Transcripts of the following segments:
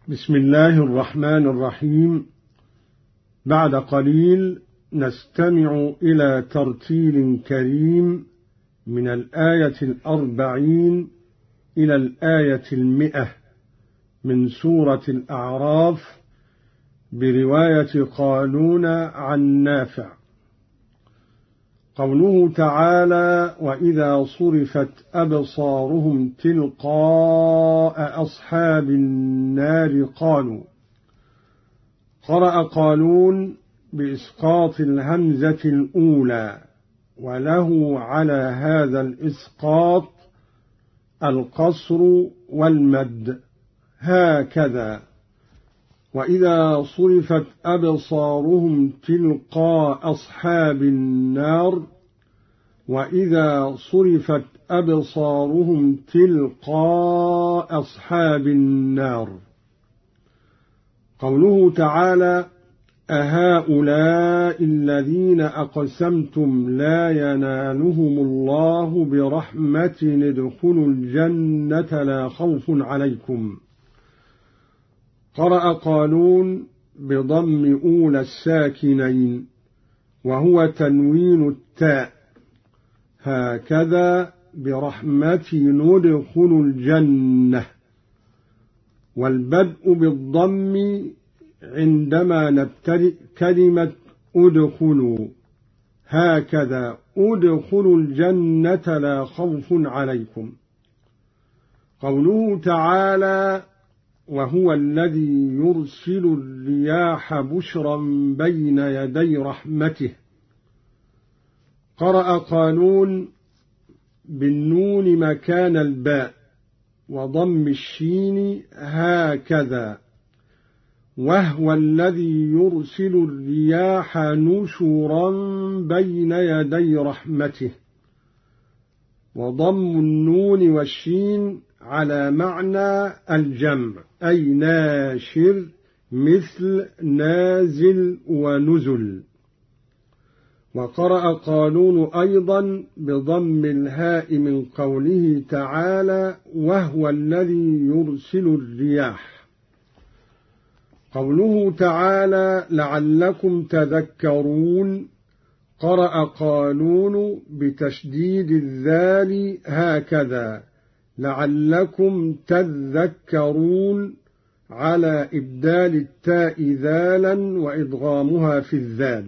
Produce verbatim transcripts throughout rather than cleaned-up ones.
بسم الله الرحمن الرحيم. بعد قليل نستمع إلى ترتيل كريم من الآية الأربعين إلى الآية المئة من سورة الأعراف برواية قالون عن نافع. قوله تعالى: وإذا صرفت أبصارهم تلقاء أصحاب النار قالوا. قرأ قالون بإسقاط الهمزة الأولى، وله على هذا الإسقاط القصر والمد هكذا: وإذا صرفت أبصارهم تلقاء أصحاب النار، وإذا صرفت أبصارهم تلقاء أصحاب النار. قوله تعالى: أهؤلاء الذين أقسمتم لا ينالهم الله برحمة ادخلوا الجنة لا خوف عليكم. قرأ قالون بضم أولى الساكنين، وهو تنوين التاء، هكذا برحمة ندخل الجنة، والبدء بالضم عندما نبتدئ كلمة أدخلوا، هكذا أدخلوا الجنة لا خوف عليكم. قوله تعالى: وهو الذي يرسل الرياح بشرا بين يدي رحمته. قرأ قالون بالنون مكان الباء وضم الشين هكذا: وهو الذي يرسل الرياح نشرا بين يدي رحمته، وضم النون والشين على معنى الجمع، أي ناشر مثل نازل ونزل. وقرأ قالون أيضا بضم الهاء من قوله تعالى: وهو الذي يرسل الرياح. قوله تعالى: لعلكم تذكرون. قرأ قالون بتشديد الذال هكذا: لعلكم تذكرون، على إبدال التاء ذالا وإدغامها في الذال.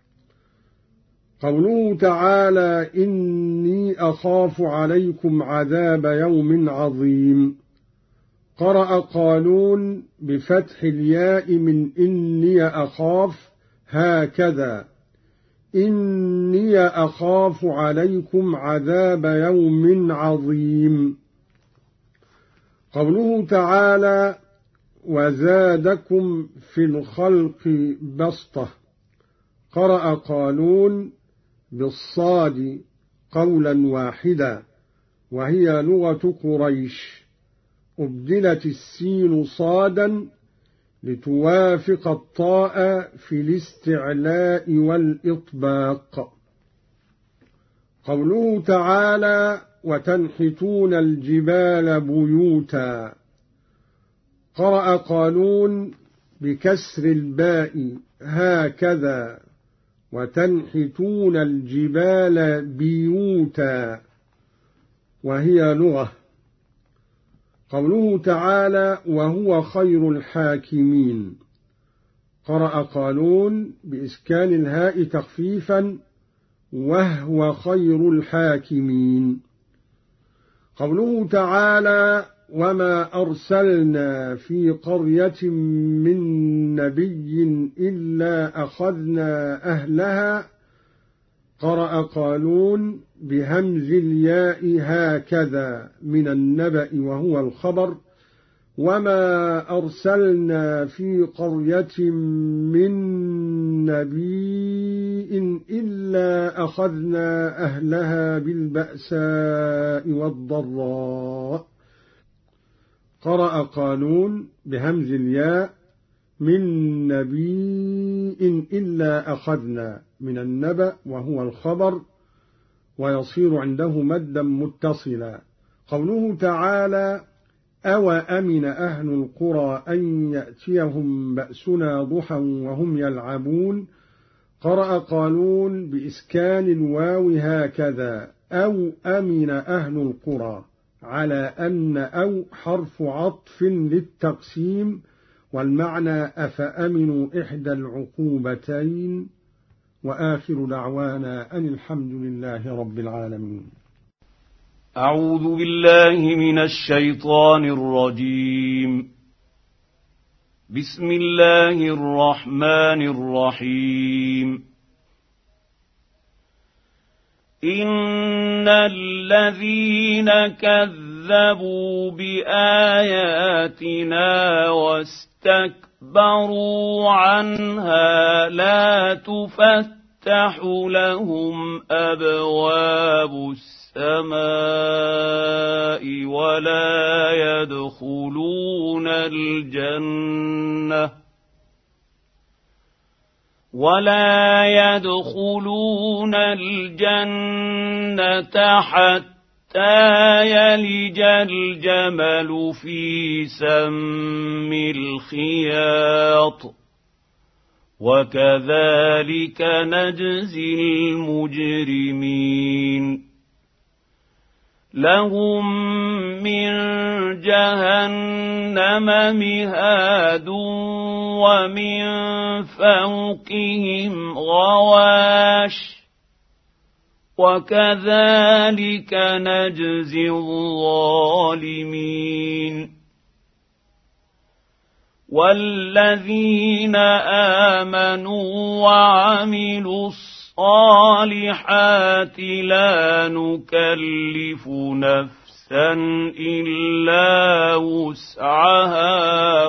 قوله تعالى: إني أخاف عليكم عذاب يوم عظيم. قرأ قالون بفتح الياء من إني أخاف هكذا: إني أخاف عليكم عذاب يوم عظيم. قوله تعالى: وزادكم في الخلق بسطة. قرأ قالون بالصاد قولا واحدا، وهي لغة قريش، أبدلت السين صادا لتوافق الطاء في الاستعلاء والإطباق. قوله تعالى: وتنحتون الجبال بيوتا. قرأ قالون بكسر الباء هكذا: وتنحتون الجبال بيوتا، وهي لغة. قوله تعالى: وهو خير الحاكمين. قرأ قالون بإسكان الهاء تخفيفا: وهو خير الحاكمين. قوله تعالى: وما أرسلنا في قرية من نبي إلا أخذنا أهلها. قرأ قالون بهمز الياء هكذا من النبأ وهو الخبر: وما أرسلنا في قرية من نبي إلا أخذنا أهلها بالبأساء والضراء. قرأ قالون بهمز الياء من نبي إلا أخذنا من النبأ وهو الخبر، ويصير عنده مدا متصلا. قوله تعالى: أو أمن أهل القرى أن يأتيهم بأسنا ضحى وهم يلعبون. قرأ قالون بإسكان الواو هكذا: أو أمن أهل القرى، على أن أو حرف عطف للتقسيم، والمعنى أفأمنوا إحدى العقوبتين. وآخر دعوانا أن الحمد لله رب العالمين. أعوذ بالله من الشيطان الرجيم. بسم الله الرحمن الرحيم. إن الذين كذبوا بآياتنا واستكبروا عنها لا تفتح لهم أبواب السماء ولا يدخلون الجنة ولا يدخلون الجنة حتى يلج الجمل في سم الخياط، وكذلك نجزي المجرمين. لهم من جهنم مهاد ومن فوقهم غواش، وكذلك نجزي الظالمين. والذين آمنوا وعملوا الصالحات لا نكلف نفسا إلا وسعها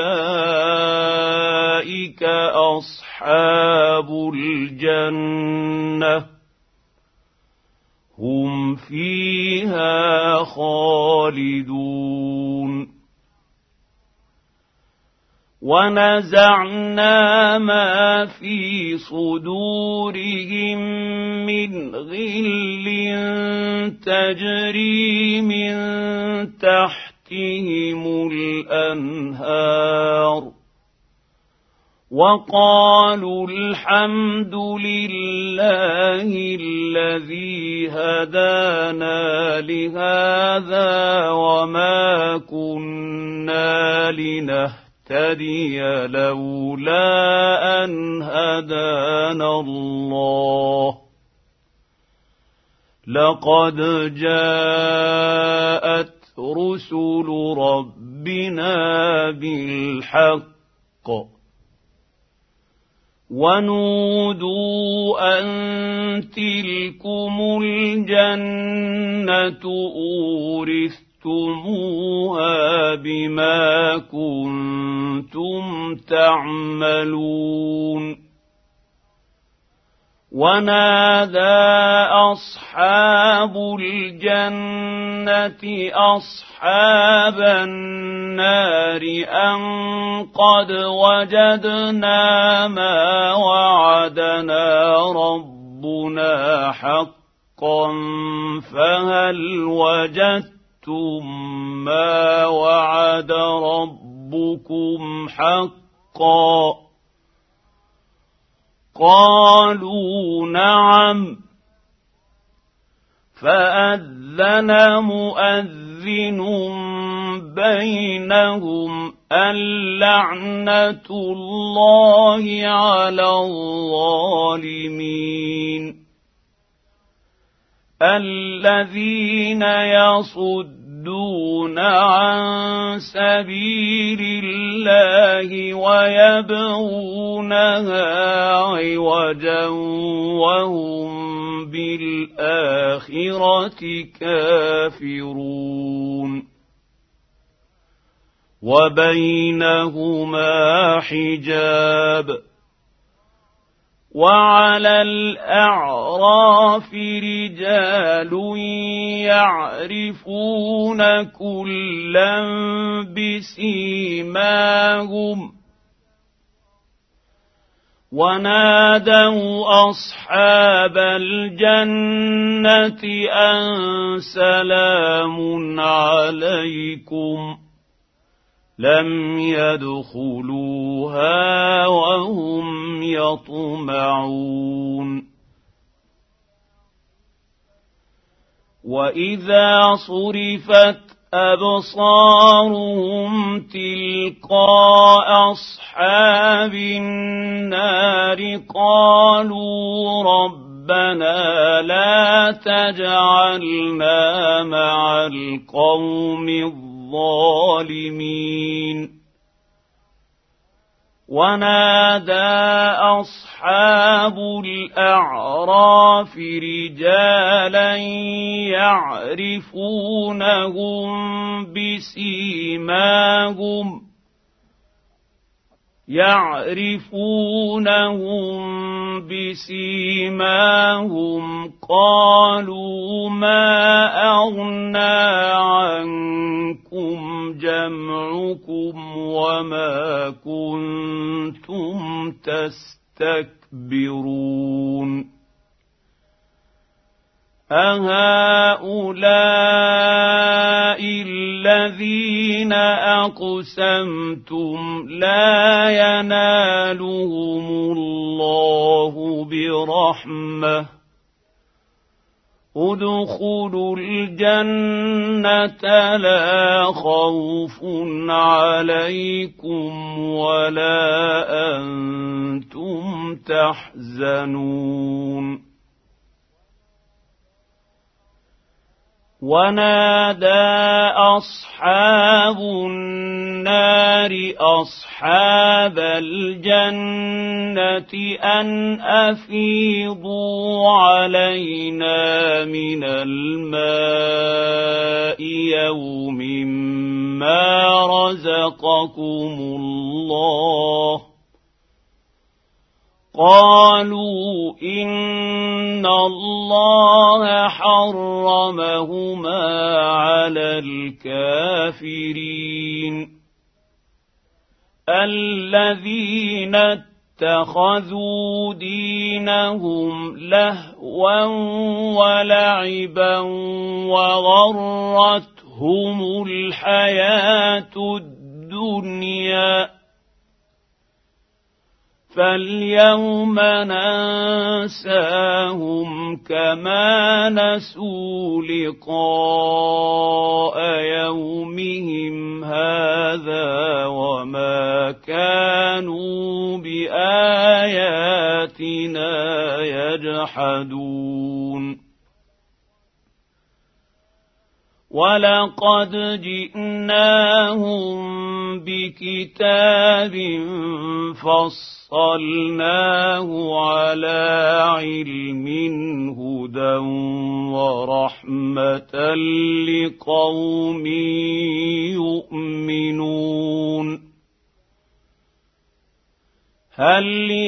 أولئك أصحاب الجنة هم فيها خالدون. ونزعنا ما في صدورهم من غل تجري من تحتهم الأنهار، وقالوا الحمد لله الذي هدانا لهذا وما كنا لنهتدي تهتدي لولا أن هدانا الله. لقد جاءت رسل ربنا بالحق ونودوا أن تلكم الجنة أورثتموها بما كنتم تعملون. ونادى أصحاب الجنة أصحاب النار أن قد وجدنا ما وعدنا ربنا حقا فهل وجدتم ما وعد ربكم حقا؟ قالوا نعم. فأذن مؤذن بينهم اللعنة الله على الظالمين. الذين يصدون عن سبيل الله ويبغونها عوجا وهم بالآخرة كافرون. وبينهما حجاب. وعلى الأعراف رجال يعرفون كلا بسيماهم ونادوا أصحاب الجنة أن سلام عليكم لم يدخلوها وهم يطمعون وإذا صرفت أبصارهم تلقاء أصحاب النار قالوا ربنا لا تجعلنا مع القوم الظالمين ونادى أصحاب الأعراف رجالا يعرفونهم بسيماهم يعرفونهم بسيماهم قالوا ما أغنى عنكم جمعكم وما كنتم تستكبرون أهؤلاء الذين أقسمتم لا ينالهم الله برحمة ادخلوا الجنة لا خوف عليكم ولا أنتم تحزنون ونادى أصحاب النار أصحاب الجنة أن أفيضوا علينا من الماء يوم ما رزقكم الله قالوا إن الله حرمهما على الكافرين الذين اتخذوا دينهم لهوا ولعبا وغرتهم الحياة الدنيا فاليوم ننساهم كما نسوا لقاء يومهم هذا وما كانوا بآياتنا يجحدون ولقد جئناهم بكتاب فصلناه على علم هدى ورحمة لقوم يؤمنون هل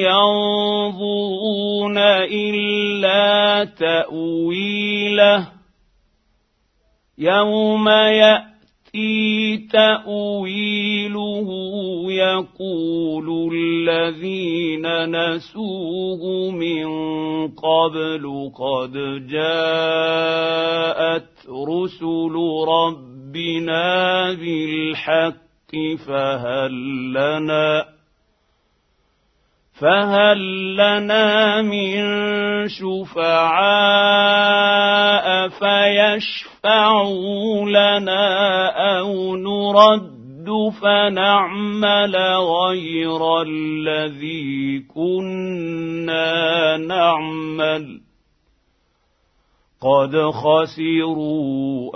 ينظرون إلا تأويله يوم يأتي تأويله يقول الذين نسوه من قبل قد جاءت رسل ربنا بالحق فهل لنا فهل لنا من شفعاء فيشفعوا لنا أو نرد فنعمل غير الذي كنا نعمل قد خسروا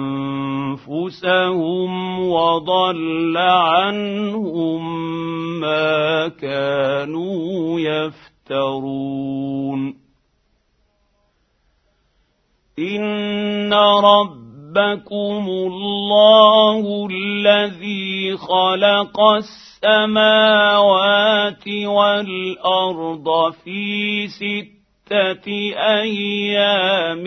أنفسهم وضل عنهم ما كانوا يفترون إن ربكم الله الذي خلق السماوات والأرض في ستة أيام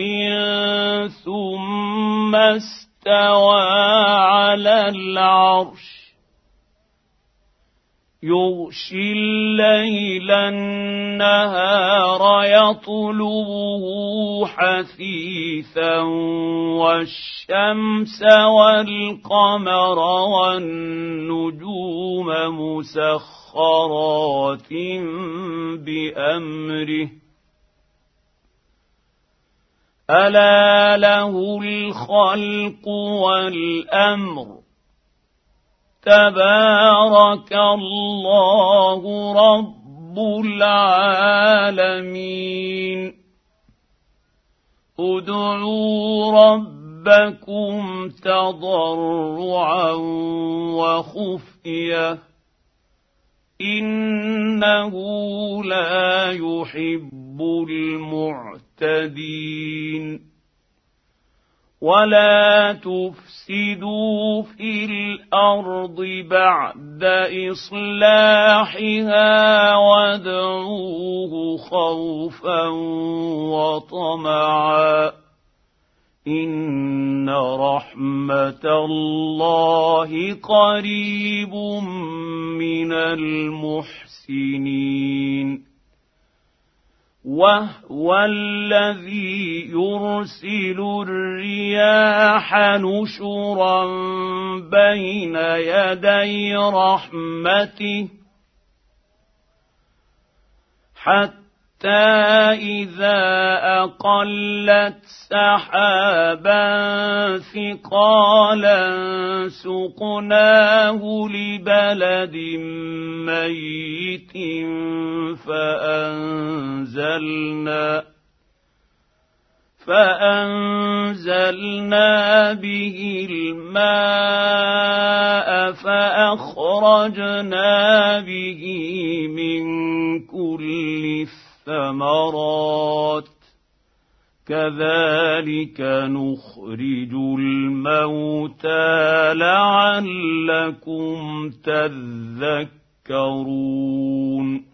ثم استوى على العرش يغشي الليل النهار يطلبه حثيثا والشمس والقمر والنجوم مسخرات بأمره ألا له الخلق والأمر تبارك الله رب العالمين ادعوا ربكم تضرعا وخفيه إنه لا يحب المعتدين ولا تفسدوا في الأرض بعد إصلاحها وادعوه خوفا وطمعا إن رحمة الله قريب من المحسنين وهو الذي يرسل الرياح نشرا بين يدي رحمته حتى إذا أقلت سحابا ثقالا سقناه لبلد ميت فأنزلنا فأنزلنا به الماء فأخرجنا به من كل الثمرات كذلك نخرج الموتى لعلكم تذكرون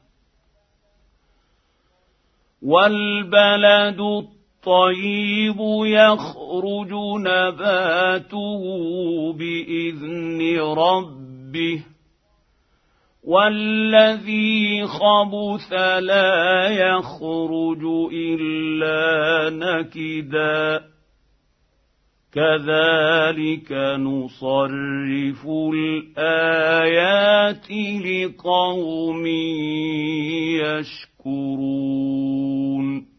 والبلد الطيب يخرج نباته بإذن ربه والذي خبث لا يخرج إلا نكدا كذلك نصرف الآيات لقوم يشكرون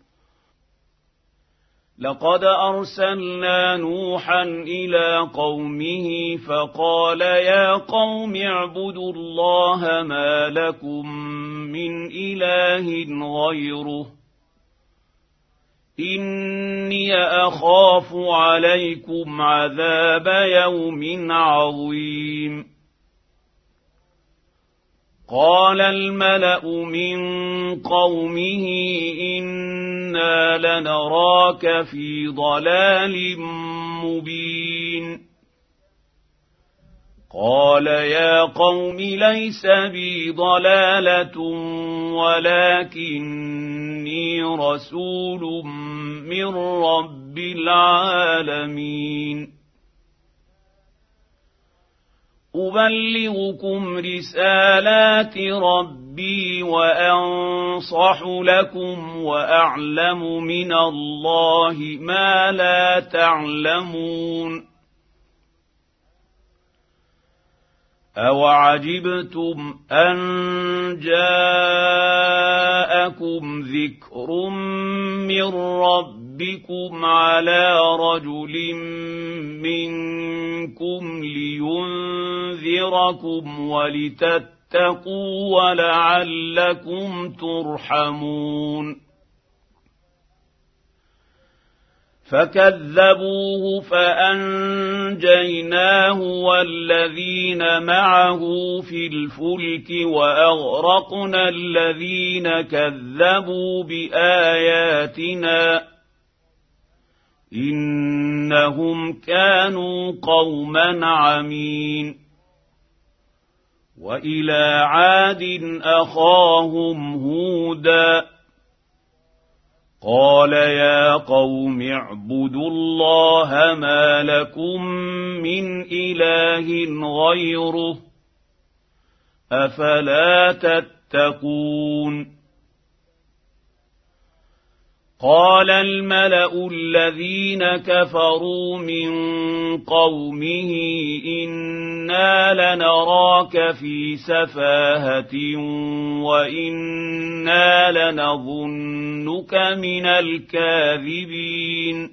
لقد أرسلنا نوحا إلى قومه فقال يا قوم اعبدوا الله ما لكم من إله غيره إني أخاف عليكم عذاب يوم عظيم قال الملأ من قومه إنا لنراك في ضلال مبين قال يا قوم ليس بي ضلالة ولكني رسول من رب العالمين أبلغكم رسالات ربي وأنصح لكم وأعلم من الله ما لا تعلمون أوعجبتم أن جاءكم ذكر من ربكم على رجل منكم لينذركم ولتتقوا ولعلكم ترحمون فكذبوه فأنجيناه والذين معه في الفلك وأغرقنا الذين كذبوا بآياتنا إنهم كانوا قوما عمين وإلى عاد أخاهم هودا قال يا قوم اعبدوا الله ما لكم من إله غيره أفلا تتقون قال الملأ الذين كفروا من قومه إنا لنراك في سفاهة وإنا لنظنك من الكاذبين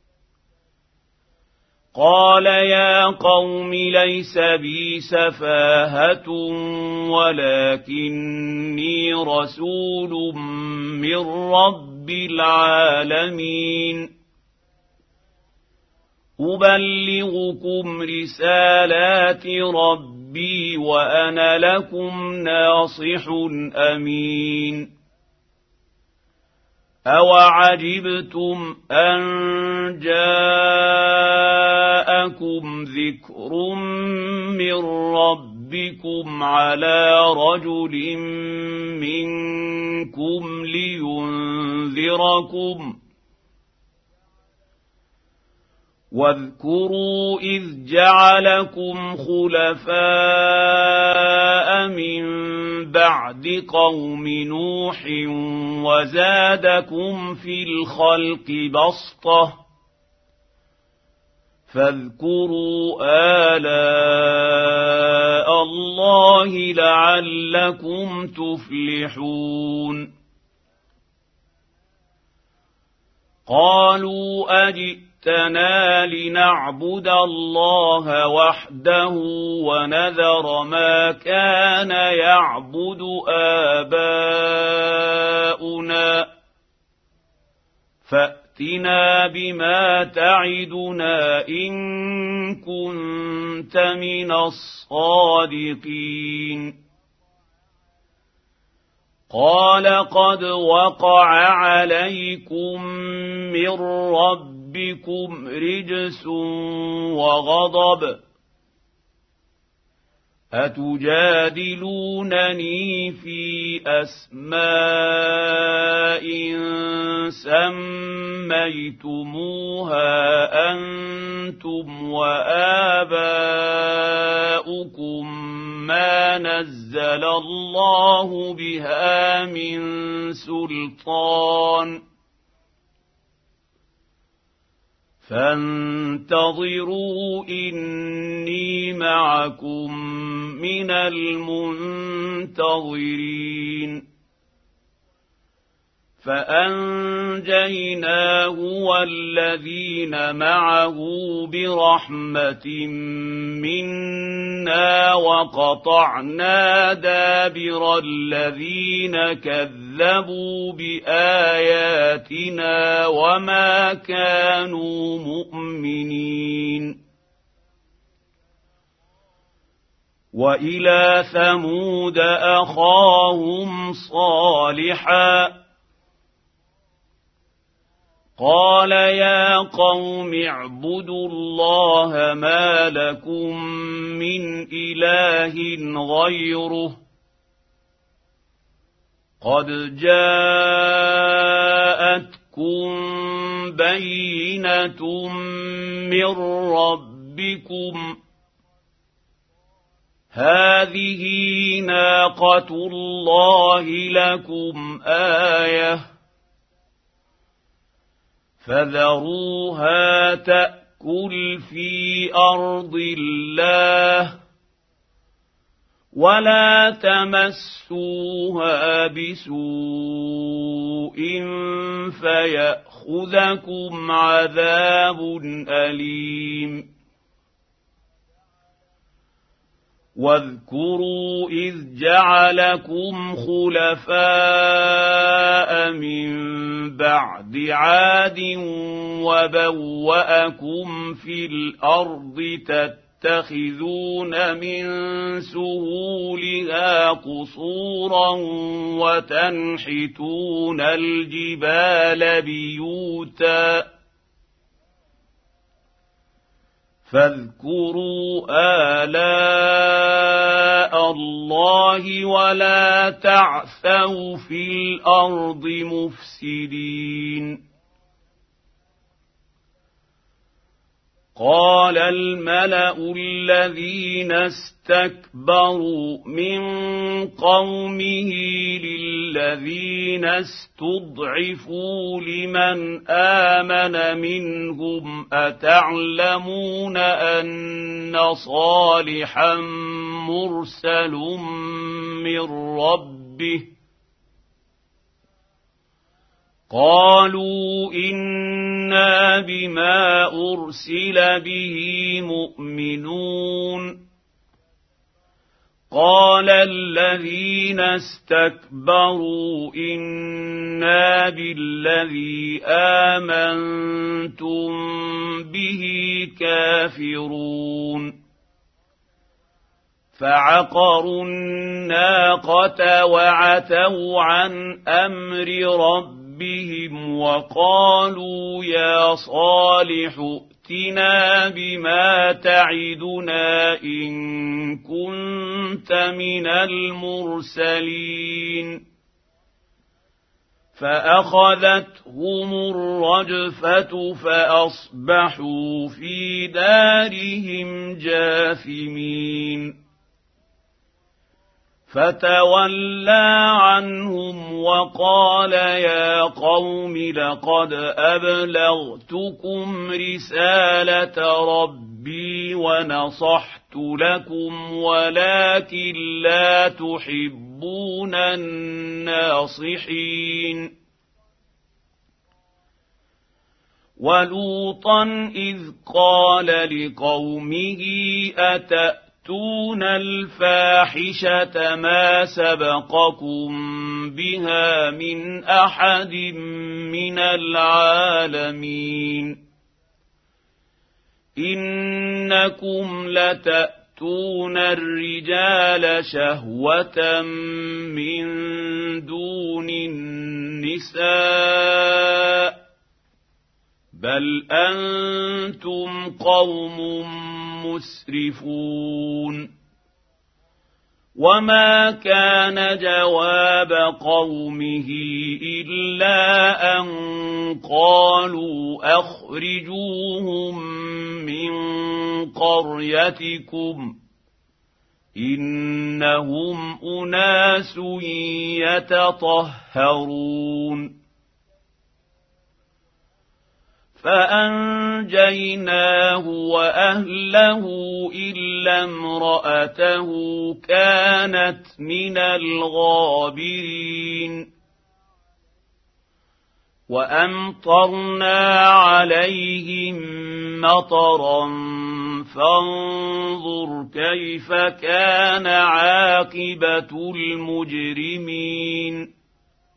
قال يا قوم ليس بي سفاهة ولكني رسول من رب العالمين أبلغكم رسالات ربي وأنا لكم ناصح أمين أوعجبتم أن جاءكم ذكر من ربكم على رجل منكم لينذركم واذكروا إذ جعلكم خلفاء من بعد قوم نوح وزادكم في الخلق بسطة فاذكروا آلاء الله لعلكم تفلحون قالوا أجئ جئتنا لنعبد الله وحده ونذر ما كان يعبد آباؤنا فأتنا بما تعدنا إن كنت من الصادقين قال قد وقع عليكم من ربكم رجس وغضب أتجادلونني في أسماء سميتموها أنتم وآباؤكم ما نزل الله بها من سلطان فانتظروا إني معكم من المنتظرين فأنجيناه والذين معه برحمة منا وقطعنا دابر الذين كذبوا بآياتنا وما كانوا مؤمنين وإلى ثمود أخاهم صالحا قال يا قوم اعبدوا الله ما لكم من إله غيره قد جاءتكم بينة من ربكم هذه ناقة الله لكم آية فذروها تأكل في أرض الله ولا تمسوها بسوء فيأخذكم عذاب أليم واذكروا إذ جعلكم خلفاء من بعد عاد وبوأكم في الأرض تتخذون من سهولها قصورا وتنحتون الجبال بيوتا فاذكروا آلاء الله ولا تعثوا في الأرض مفسدين قال الملأ الذين استكبروا من قومه للذين استضعفوا لمن آمن منهم أتعلمون أن صالحا مرسل من ربه قالوا إنا بما أرسل به مؤمنون قال الذين استكبروا إنا بالذي آمنتم به كافرون فعقروا الناقة وعتوا عن أمر ربهم بهم وقالوا يا صالح ائتنا بما تعدنا إن كنت من المرسلين فأخذتهم الرجفة فأصبحوا في دارهم جاثمين فتولى عنهم وقال يا قوم لقد أبلغتكم رسالة ربي ونصحت لكم ولكن لا تحبون الناصحين ولوطا إذ قال لقومه أتأتون تأتون الفاحشة ما سبقكم بها من أحد من العالمين إنكم لتأتون الرجال شهوة من دون النساء بل أنتم قوم مسرفون وما كان جواب قومه إلا أن قالوا أخرجوهم من قريتكم إنهم أناس يتطهرون فأنجيناه وأهله إلا امرأته كانت من الغابرين وأمطرنا عليهم مطرا فانظر كيف كان عاقبة المجرمين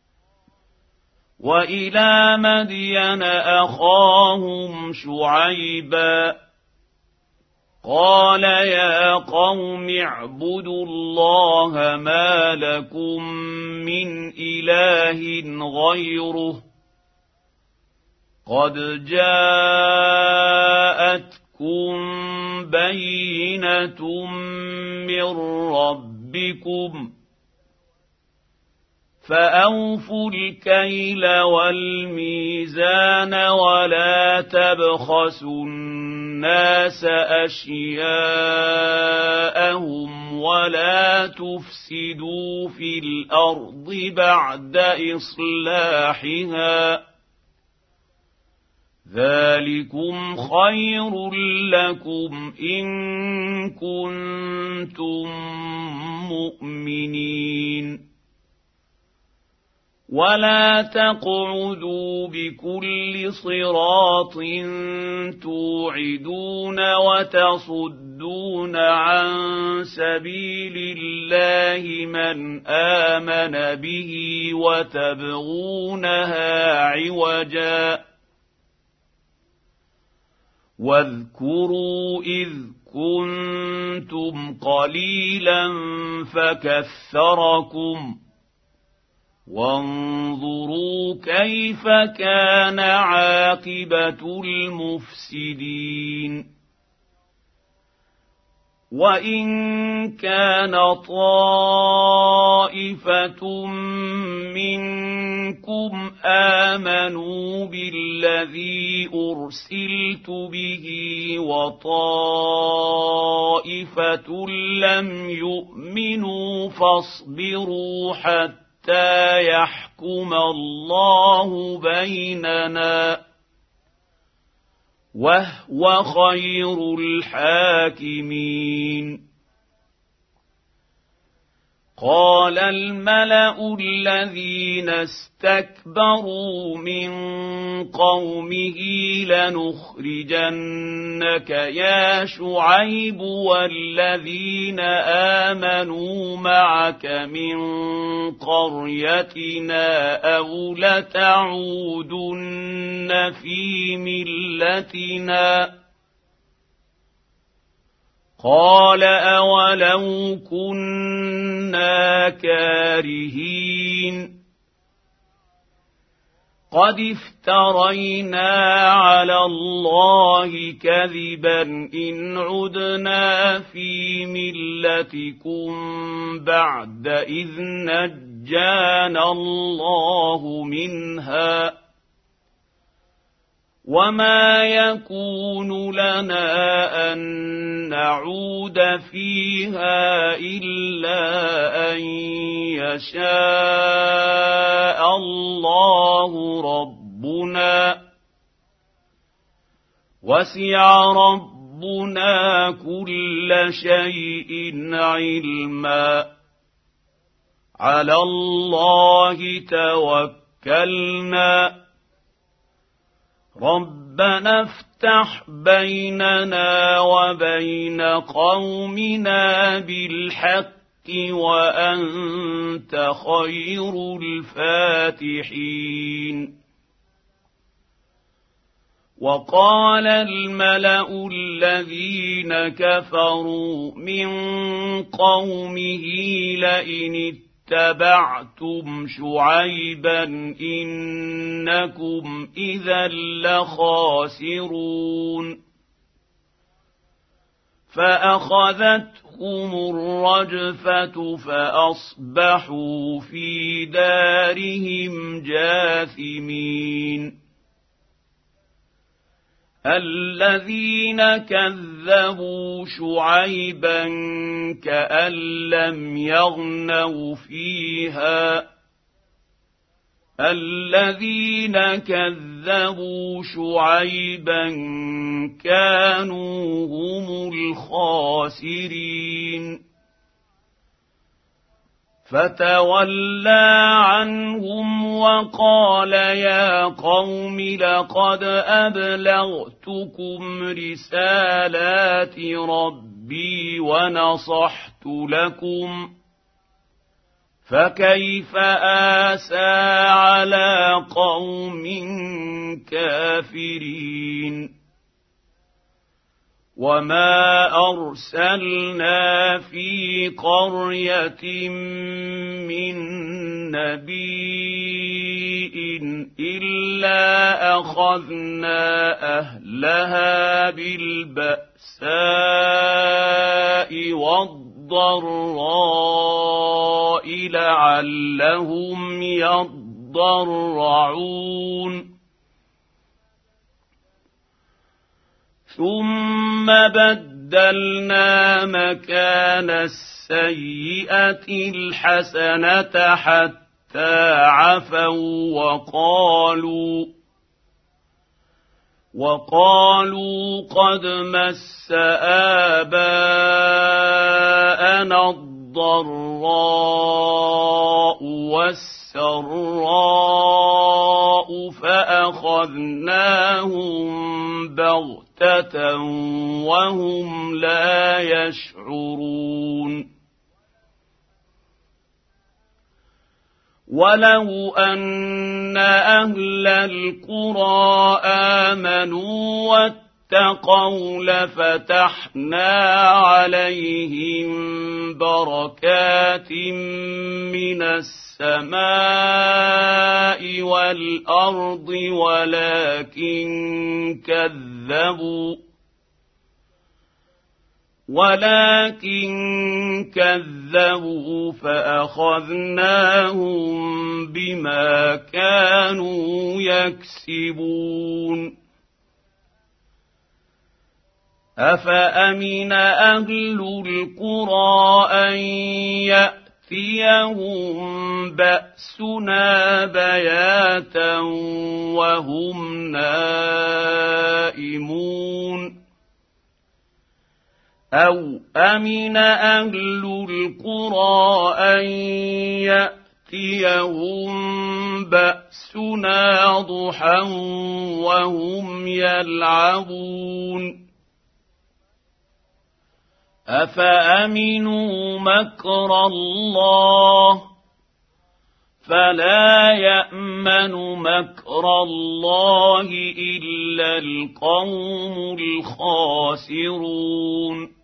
وإلى مدين أخاهم شعيبا قال يا قوم اعبدوا الله ما لكم من إله غيره قد جاءتكم بينة من ربكم فأوفوا الكيل والميزان ولا تبخسوا الناس أشياءهم ولا تفسدوا في الأرض بعد إصلاحها ذلكم خير لكم إن كنتم مؤمنين ولا تقعدوا بكل صراط توعدون وتصدون عن سبيل الله من آمن به وتبغونها عوجا واذكروا إذ كنتم قليلا فكثركم وانظروا كيف كان عاقبة المفسدين وإن كان طائفة منكم آمنوا بالذي أرسلت به وطائفة لم يؤمنوا فاصبروا حتى يحكم الله بيننا وهو خير الحاكمين. قال الملأ الذين استكبروا من قومه لنخرجنك يا شعيب والذين آمنوا معك من قريتنا أو لتعودن في ملتنا. قال أولو كنا كارهين قد افترينا على الله كذبا إن عدنا في ملتكم بعد إذ نجانا الله منها وما يكون لنا أن نعود فيها إلا أن يشاء الله ربنا وسع ربنا كل شيء علما على الله توكلنا ربنا افتح بيننا وبين قومنا بالحق وأنت خير الفاتحين. وقال الملأ الذين كفروا من قومه لئن اتبعتم شعيبا إنكم إذا لخاسرون. فأخذتهم الرجفة فأصبحوا في دارهم جاثمين. الذين كذبوا شعيبا كأن لم يغنوا فيها الذين كذبوا شعيبا كانوا هم الخاسرين. فتولى عنهم وقال يا قوم لقد أبلغتكم رسالات ربي ونصحت لكم فكيف آسى على قوم كافرين. وما أرسلنا في قرية من نبي إلا أخذنا أهلها بالبأساء والضراء لعلهم يضرعون. ثم بدلنا مكان السيئة الحسنة حتى عفوا وقالوا وقالوا قد مس آباءنا الضراء والسراء فأخذناهم بغتة وهم لا يشعرون. ولو أن أهل القرى آمنوا واتقوا لفتحنا عليهم بركات من السماء والأرض ولكن كذبوا ولكن كذبوا فأخذناهم بما كانوا يكسبون أفأمن أهل القرى أن يأتيهم بأسنا بياتا وهم نائمون أو أمن أهل القرى أن يأتيهم بأسنا ضحى وهم يلعبون أفأمنوا مكر الله فلا يأمن مكر الله إلا القوم الخاسرون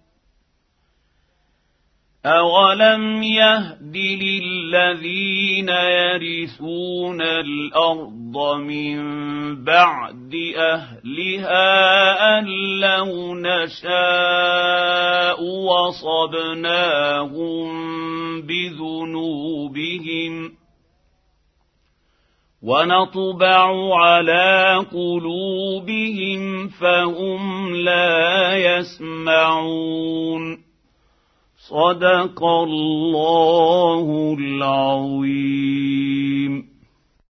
أولم يهد للذين يرثون الأرض من بعد أهلها أن لو نشاء وصبناهم بذنوبهم ونطبع على قلوبهم فهم لا يسمعون صدق الله العظيم.